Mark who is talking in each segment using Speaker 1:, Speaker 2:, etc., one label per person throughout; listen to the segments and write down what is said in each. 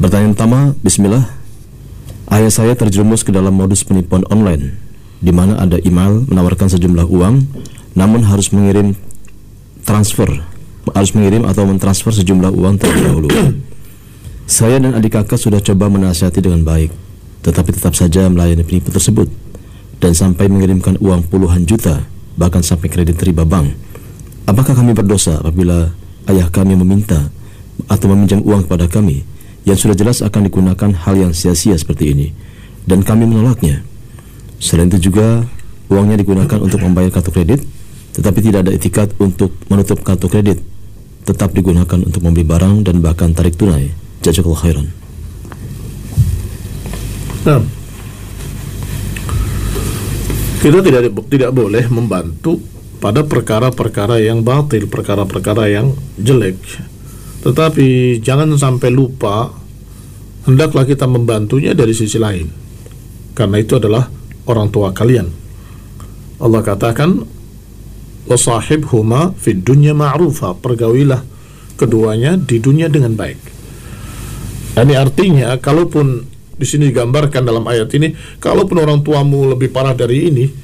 Speaker 1: Pertanyaan pertama, bismillah. Ayah saya terjerumus ke dalam modus penipuan online, di mana ada email menawarkan sejumlah uang, namun harus mengirim atau mentransfer sejumlah uang terlebih dahulu. Saya dan adik kakak sudah coba menasihati dengan baik, tetapi tetap saja melayani penipu tersebut, dan sampai mengirimkan uang puluhan juta, bahkan sampai kredit riba bank. Apakah kami berdosa apabila ayah kami meminta atau meminjam uang kepada kami yang sudah jelas akan digunakan hal yang sia-sia seperti ini, dan kami menolaknya? Selain itu juga uangnya digunakan untuk membayar kartu kredit, tetapi tidak ada etikat untuk menutup kartu kredit, tetap digunakan untuk membeli barang dan bahkan tarik tunai. Jazakallahu khairan.
Speaker 2: Nah, kita tidak boleh membantu pada perkara-perkara yang batil, perkara-perkara yang jelek. Tetapi jangan sampai lupa, hendaklah kita membantunya dari sisi lain, karena itu adalah orang tua kalian. Allah katakan, wasahibhuma fid dunya ma'rufa, pergaulilah keduanya di dunia dengan baik. Ini artinya, kalaupun di sini digambarkan dalam ayat ini, kalaupun orang tuamu lebih parah dari ini,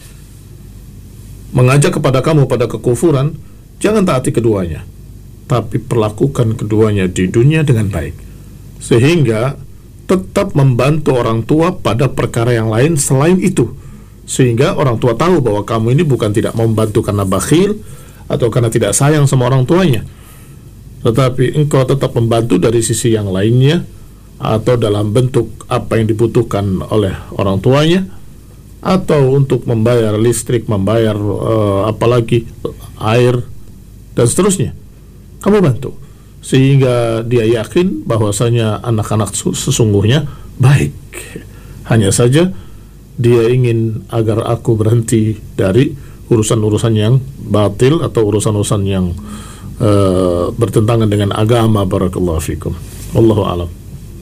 Speaker 2: mengajak kepada kamu pada kekufuran, jangan taati keduanya, tapi perlakukan keduanya di dunia dengan baik, sehingga tetap membantu orang tua pada perkara yang lain selain itu, sehingga orang tua tahu bahwa kamu ini bukan tidak membantu karena bakhil atau karena tidak sayang sama orang tuanya, tetapi engkau tetap membantu dari sisi yang lainnya, atau dalam bentuk apa yang dibutuhkan oleh orang tuanya, atau untuk membayar listrik, membayar apalagi air dan seterusnya. Kamu bantu sehingga dia yakin bahwasanya anak-anak sesungguhnya baik. Hanya saja dia ingin agar aku berhenti dari urusan-urusan yang batil atau urusan-urusan yang bertentangan dengan agama. Barakallahu fikum. Wallahu a'lam.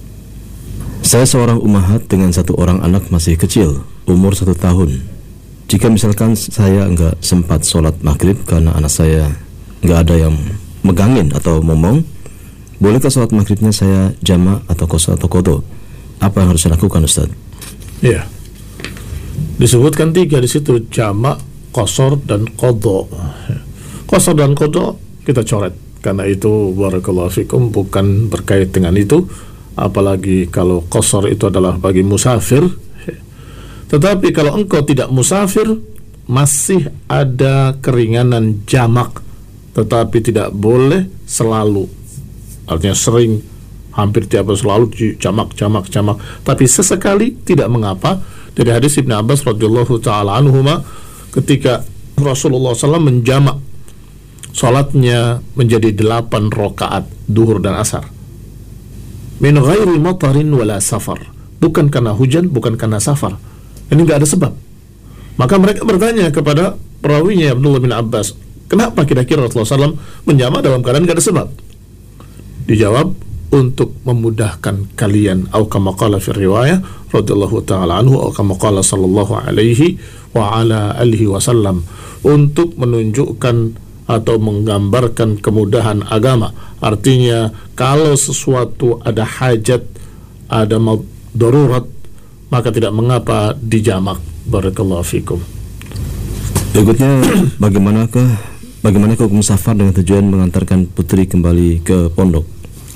Speaker 1: Saya seorang ummahat dengan satu orang anak masih kecil, umur 1 tahun. Jika misalkan saya enggak sempat sholat maghrib karena anak saya enggak ada yang megangin atau ngomong, bolehkah sholat maghribnya saya jamak atau qasar atau qadha? Apa yang harus saya lakukan, Ustaz?
Speaker 2: Ya, disebutkan 3 di situ, jamak, qasar dan qadha. Qasar dan qadha kita coret, karena itu barakallahu fikum bukan berkait dengan itu. Apalagi kalau qasar itu adalah bagi musafir. Tetapi kalau engkau tidak musafir, masih ada keringanan jamak, tetapi tidak boleh selalu, artinya sering, hampir tiap hari selalu jamak. Tapi sesekali tidak mengapa. Dari hadis Ibnu Abbas radhiyallahu taala anhuma, ketika Rasulullah SAW menjamak salatnya menjadi 8 rakaat duhur dan asar, min ghairi matarin wala safar, bukan karena hujan, bukan karena safar. Ini nggak ada sebab. Maka mereka bertanya kepada perawinya Abdullah bin Abbas, kenapa kira-kira Rasulullah SAW menjamak dalam keadaan nggak ada sebab? Dijawab, untuk memudahkan kalian, atau kama qala fi riwayah radhiyallahu ta'ala anhu, atau kama qala sallallahu alaihi wa ala alihi wasallam, untuk menunjukkan atau menggambarkan kemudahan agama. Artinya kalau sesuatu ada hajat, ada darurat, maka tidak mengapa dijamak. Barakallahu fikum.
Speaker 1: Berikutnya, bagaimana hukum safar dengan tujuan mengantarkan putri kembali ke pondok?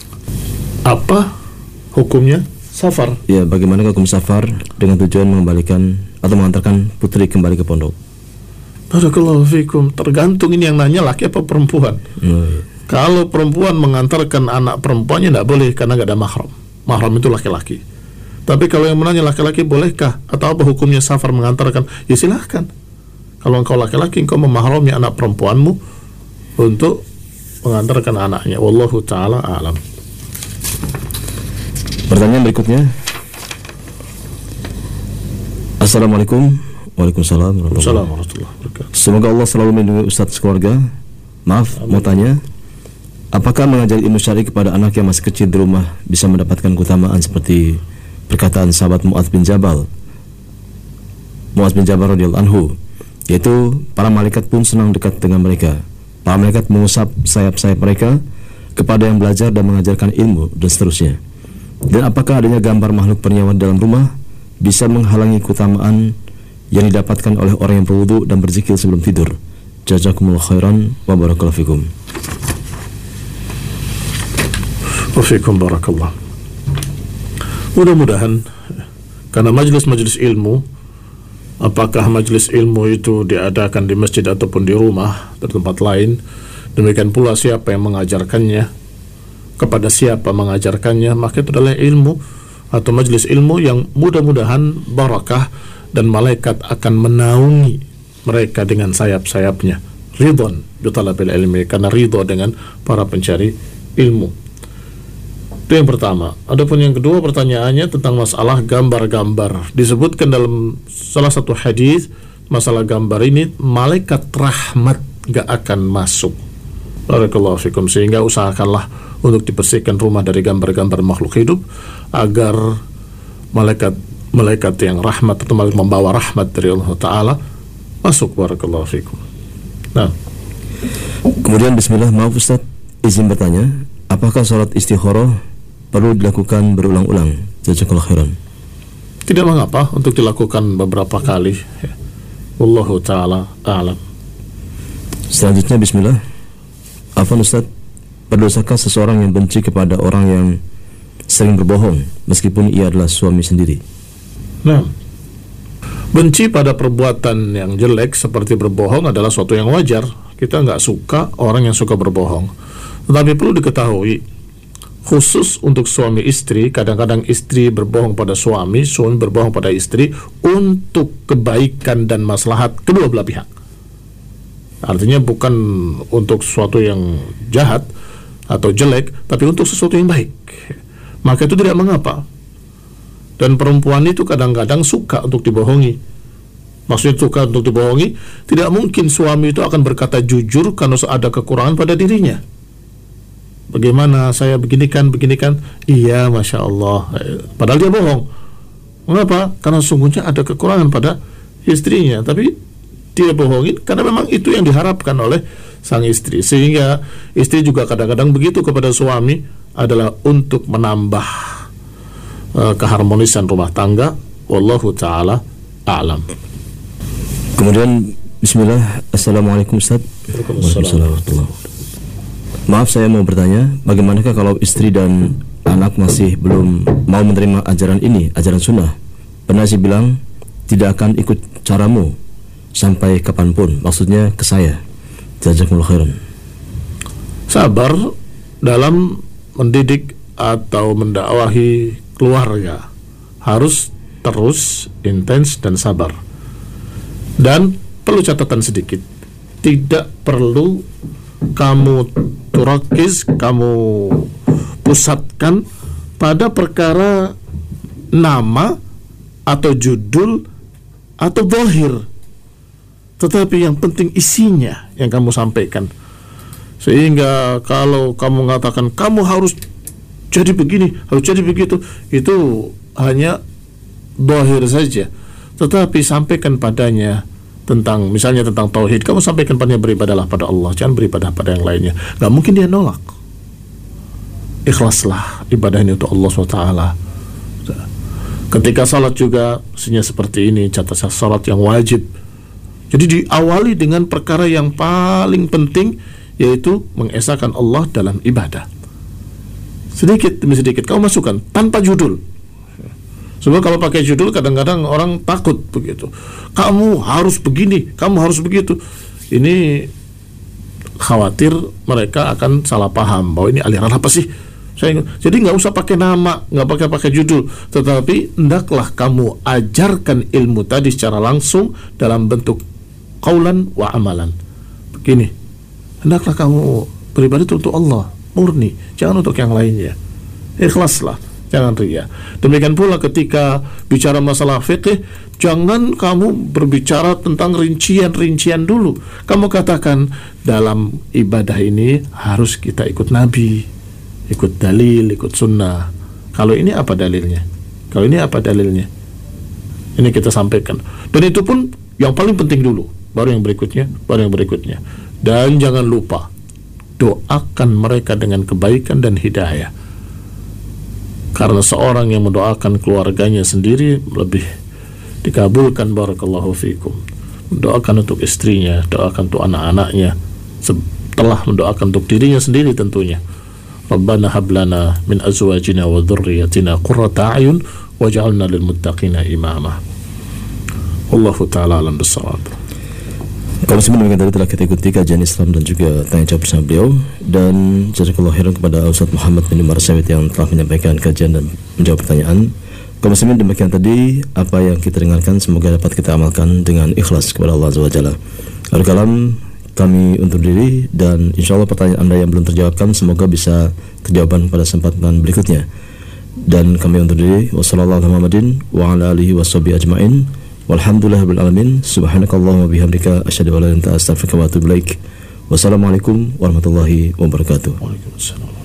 Speaker 2: Apa hukumnya safar?
Speaker 1: Ya, bagaimana hukum safar dengan tujuan mengembalikan atau mengantarkan putri kembali ke pondok?
Speaker 2: Barakallahu fikum. Tergantung ini yang nanya laki apa perempuan. Kalau perempuan mengantarkan anak perempuannya tidak boleh, karena nggak ada mahram. Mahram itu laki-laki. Tapi kalau yang menanya laki-laki, bolehkah atau apa hukumnya safar mengantarkan? Ya silahkan. Kalau engkau laki-laki, engkau memahrami anak perempuanmu untuk mengantarkan anaknya. Wallahu ta'ala a'lam.
Speaker 1: Pertanyaan berikutnya. Assalamualaikum. Waalaikumsalam warahmatullahi wabarakatuh. Semoga Allah selalu melindungi Ustadz keluarga. Maaf, amin. Mau tanya, apakah mengajari ilmu syar'i kepada anak yang masih kecil di rumah bisa mendapatkan keutamaan seperti perkataan sahabat Mu'adz bin Jabal radhiyallahu anhu, yaitu para malaikat pun senang dekat dengan mereka. Para malaikat mengusap sayap-sayap mereka kepada yang belajar dan mengajarkan ilmu dan seterusnya. Dan apakah adanya gambar makhluk bernyawa dalam rumah bisa menghalangi keutamaan yang didapatkan oleh orang yang berwudu dan berzikir sebelum tidur? Jazakumullah khairan wa barakallahu fikum.
Speaker 2: Wa fikum barakallah. Mudah-mudahan karena majelis-majelis ilmu, apakah majelis ilmu itu diadakan di masjid ataupun di rumah atau tempat lain, demikian pula siapa yang mengajarkannya, kepada siapa mengajarkannya, maka itu adalah ilmu atau majelis ilmu yang mudah-mudahan barakah dan malaikat akan menaungi mereka dengan sayap-sayapnya, ridwan bitalabil ilmi, karena ridho dengan para pencari ilmu. Itu yang pertama. Adapun yang kedua, pertanyaannya tentang masalah gambar-gambar. Disebutkan dalam salah satu hadis masalah gambar ini, malaikat rahmat gak akan masuk. Barakallahu fikum. Sehingga usahakanlah untuk dibersihkan rumah dari gambar-gambar makhluk hidup agar malaikat yang rahmat atau malaikat membawa rahmat dari Allah Ta'ala masuk. Barakallahu fikum. Nah,
Speaker 1: kemudian bismillah, maaf Ustaz, izin bertanya, apakah salat istikharah perlu dilakukan berulang-ulang? Jazakallahu khairan.
Speaker 2: Tidak mengapa untuk dilakukan beberapa kali. Wallahu ta'ala a'lam.
Speaker 1: Selanjutnya bismillah, afwan Ustaz, berdosakah seseorang yang benci kepada orang yang sering berbohong meskipun ia adalah suami sendiri?
Speaker 2: Nah, benci pada perbuatan yang jelek seperti berbohong adalah suatu yang wajar. Kita nggak suka orang yang suka berbohong. Tetapi perlu diketahui, khusus untuk suami istri, kadang-kadang istri berbohong pada suami, suami berbohong pada istri untuk kebaikan dan maslahat kedua belah pihak. Artinya bukan untuk sesuatu yang jahat atau jelek, tapi untuk sesuatu yang baik. Maka itu tidak mengapa. Dan perempuan itu kadang-kadang suka untuk dibohongi. Maksudnya suka untuk dibohongi, tidak mungkin suami itu akan berkata jujur karena ada kekurangan pada dirinya. Bagaimana saya beginikan, iya Masya Allah, padahal dia bohong. Mengapa? Karena sungguhnya ada kekurangan pada istrinya, tapi dia bohongin karena memang itu yang diharapkan oleh sang istri. Sehingga istri juga kadang-kadang begitu kepada suami adalah untuk menambah keharmonisan rumah tangga. Wallahu ta'ala a'lam.
Speaker 1: Kemudian bismillah, assalamualaikum Ustaz. Waalaikumsalam. Maaf, saya mau bertanya, bagaimanakah kalau istri dan anak masih belum mau menerima ajaran ini, ajaran sunnah? Pernah sih bilang tidak akan ikut caramu sampai kapanpun, maksudnya ke saya. Jazakumullah khairan.
Speaker 2: Sabar dalam mendidik atau mendakwahi keluarga, harus terus intens dan sabar. Dan perlu catatan sedikit, tidak perlu kamu turakis, kamu pusatkan pada perkara nama atau judul atau zahir, tetapi yang penting isinya yang kamu sampaikan. Sehingga kalau kamu mengatakan kamu harus jadi begini, harus jadi begitu, itu hanya zahir saja. Tetapi sampaikan padanya tentang, misalnya tentang tauhid, kamu sampaikan padanya beribadahlah pada Allah, jangan beribadah pada yang lainnya. Gak mungkin dia nolak. Ikhlaslah ibadah ini untuk Allah SWT. Ketika salat juga mestinya seperti ini, catatan salat yang wajib. Jadi diawali dengan perkara yang paling penting, yaitu mengesahkan Allah dalam ibadah. Sedikit demi sedikit kamu masukkan tanpa judul. Sebab kalau pakai judul kadang-kadang orang takut begitu. Kamu harus begini, kamu harus begitu. Ini khawatir mereka akan salah paham bahwa ini aliran apa sih? Jadi nggak usah pakai nama, nggak pakai judul, tetapi hendaklah kamu ajarkan ilmu tadi secara langsung dalam bentuk qaulan wa amalan. Begini, hendaklah kamu beribadah untuk Allah murni, jangan untuk yang lainnya. Ikhlaslah, jangan riya. Demikian pula ketika bicara masalah fikih, jangan kamu berbicara tentang rincian-rincian dulu. Kamu katakan dalam ibadah ini harus kita ikut Nabi, ikut dalil, ikut sunnah. Kalau ini apa dalilnya? Kalau ini apa dalilnya? Ini kita sampaikan. Dan itu pun yang paling penting dulu, baru yang berikutnya, baru yang berikutnya. Dan jangan lupa, doakan mereka dengan kebaikan dan hidayah. Karena seorang yang mendoakan keluarganya sendiri lebih dikabulkan, barakallahu fikum. Mendoakan untuk istrinya, doakan untuk anak-anaknya, setelah mendoakan untuk dirinya sendiri tentunya. Rabbana hablana min azwajina wa dhurriyyatina qurrata a'yun waj'alna lil muttaqina imama. Wallahu ta'ala alam bissawab.
Speaker 1: Kalau demikian tadi telah kita ikuti kajian Islam dan juga tanya jawab bersama beliau, dan jazakallahu khairan kepada Ustaz Muhammad bin Umar Sawit yang telah menyampaikan kajian dan menjawab pertanyaan. Kalau demikian tadi apa yang kita dengarkan semoga dapat kita amalkan dengan ikhlas kepada Allah Azza wa Jalla. Akhir kalam kami undur diri, dan insyaallah pertanyaan Anda yang belum terjawabkan semoga bisa terjawab pada kesempatan berikutnya. Dan kami undur diri. Wassallallahu ala alihi washabihi ajmain. Walhamdulillahirabbil alamin. Subhanakallahumma bihamdika asyhadu an la ilaha illa anta astaghfiruka wa atubu ilaik. Wassalamualaikum warahmatullahi wabarakatuh.
Speaker 2: Waalaikumsalam.